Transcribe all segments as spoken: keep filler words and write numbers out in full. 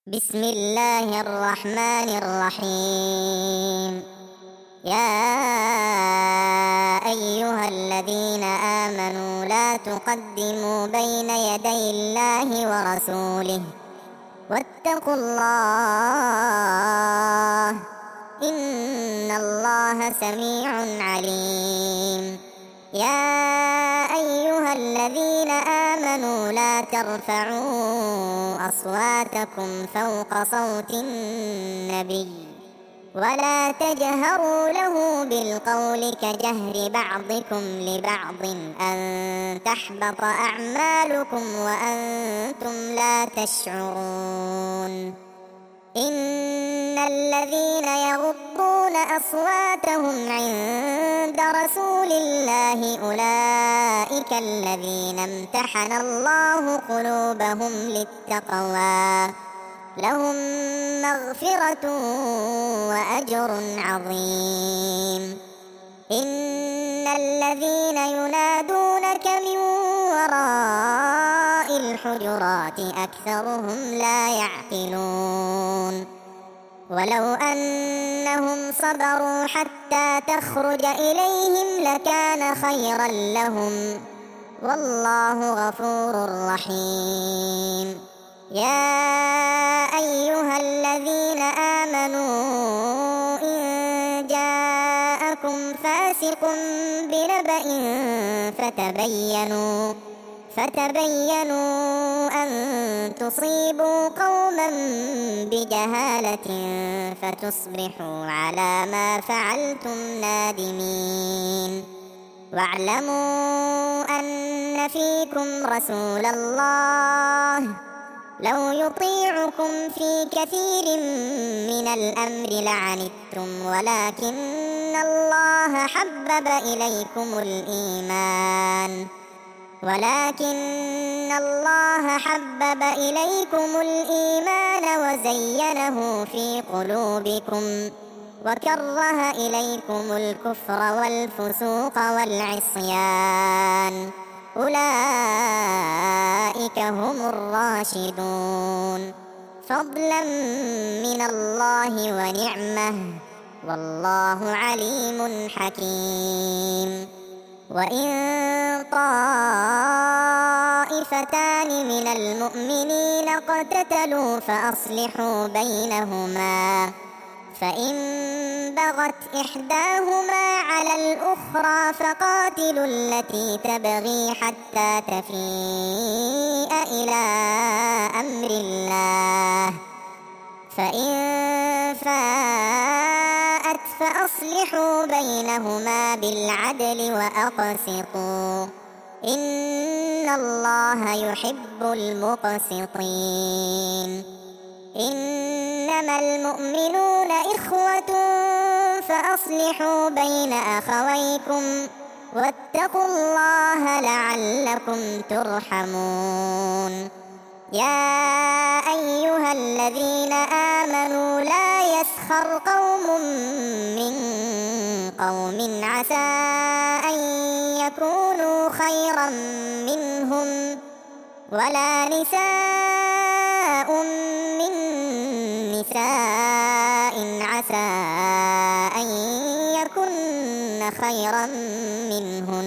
بسم الله الرحمن الرحيم. يا أيها الذين آمنوا لا تقدموا بين يدي الله ورسوله واتقوا الله إن الله سميع عليم. يا أيها الذين آمنوا لا ترفعوا أصواتكم فوق صوت النبي ولا تجهروا له بالقول كجهر بعضكم لبعض أن تحبط أعمالكم وأنتم لا تشعرون. إن الذين يغضون أصواتهم عند رسول الله أولئك الذين امتحن الله قلوبهم للتقوى لهم مغفرة وأجر عظيم. إن الذين ينادونك من وراء الحجرات أكثرهم لا يعقلون. ولو أنهم صبروا حتى تخرج إليهم لكان خيرا لهم والله غفور رحيم. يا أيها الذين آمنوا إن جاءكم فاسق بنبأ فتبينوا فتبينوا أن تصيبوا قوما بجهالة فتصبحوا على ما فعلتم نادمين. واعلموا أن فيكم رسول الله لو يطيعكم في كثير من الأمر لعنتم ولكن الله حبب إليكم الإيمان ولكن الله حبب إليكم الإيمان وزينه في قلوبكم وكره إليكم الكفر والفسوق والعصيان أولئك هم الراشدون فضلا من الله ونعمه والله عليم حكيم. وإن طائفتان من المؤمنين اقتتلوا فأصلحوا بينهما فإن بغت إحداهما على الأخرى فقاتلوا التي تبغي حتى تفيء إلى أمر الله فإن فاءت فأصلحوا بينهما بالعدل وأقسطوا إن الله يحب المقسطين. إنما المؤمنون إخوة فأصلحوا بين أخويكم واتقوا الله لعلكم ترحمون. يا أيها الذين آمنوا لا يسخر قوم من قوم عسى أن يكونوا خيرا منهم ولا نساء من نساء عسى أن يكن خيرا منهن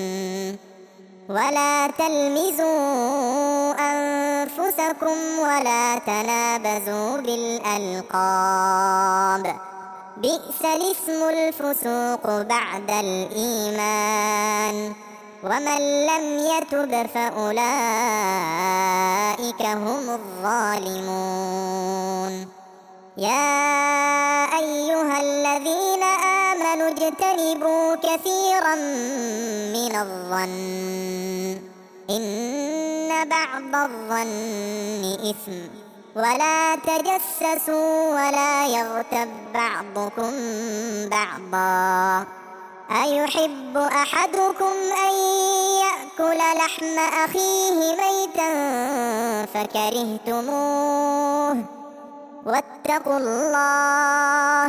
ولا تلمزوا أنفسكم ولا تنابزوا بالألقاب بئس الاسم الفسوق بعد الإيمان ومن لم يتب فأولئك هم الظالمون. يا أيها الذين آمنوا اجتنبوا كثيرا من الظن إن بعض الظن إثم ولا تجسسوا ولا يغتب بعضكم بعضا أيحب أحدكم أن يأكل لحم أخيه ميتا فكرهتموه واتقوا الله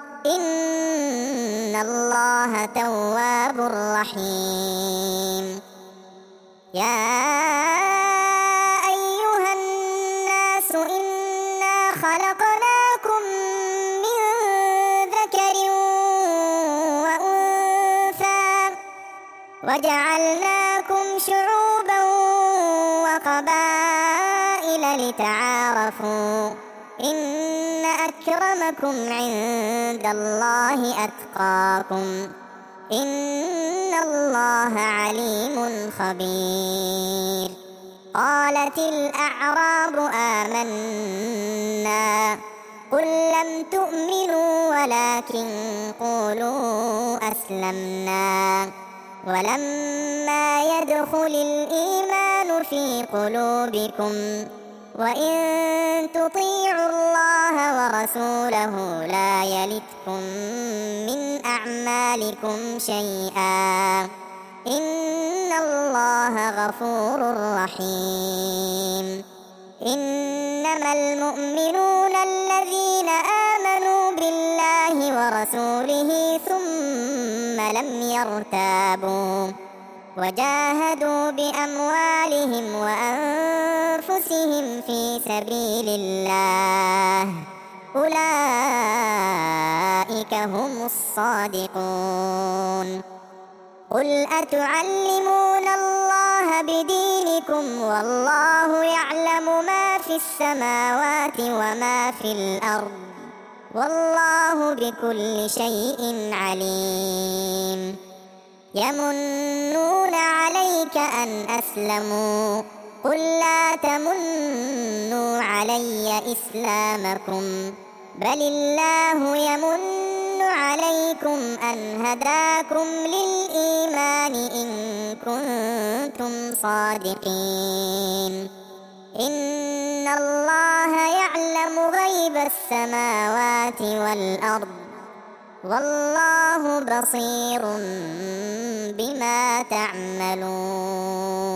إن الله تواب رحيم. يا أيها الناس إنا خلقناكم من ذكر وأنثى وجعلناكم شعوبا وقبائل لتعارفوا إن أكرمكم عند الله أتقاكم إن الله عليم خبير. قالت الأعراب آمنا قل لم تؤمنوا ولكن قولوا أسلمنا ولما يدخل الإيمان في قلوبكم وإن تطيعوا الله ورسوله لا يلتكم من أعمالكم شيئا إن الله غفور رحيم. إنما المؤمنون الذين آمنوا بالله ورسوله ثم لم يرتابوا وجاهدوا بأموالهم وأنفسهم في سبيل الله أولئك هم الصادقون. قل أتعلمون الله بدينكم والله يعلم ما في السماوات وما في الأرض والله بكل شيء عليم. يمنون عليك أن أسلموا قل لا تمنوا علي إسلامكم بل الله يمن عليكم أن هداكم للإيمان إن كنتم صادقين. إن الله يعلم غيب السماوات والأرض والله بصير بما تعملون.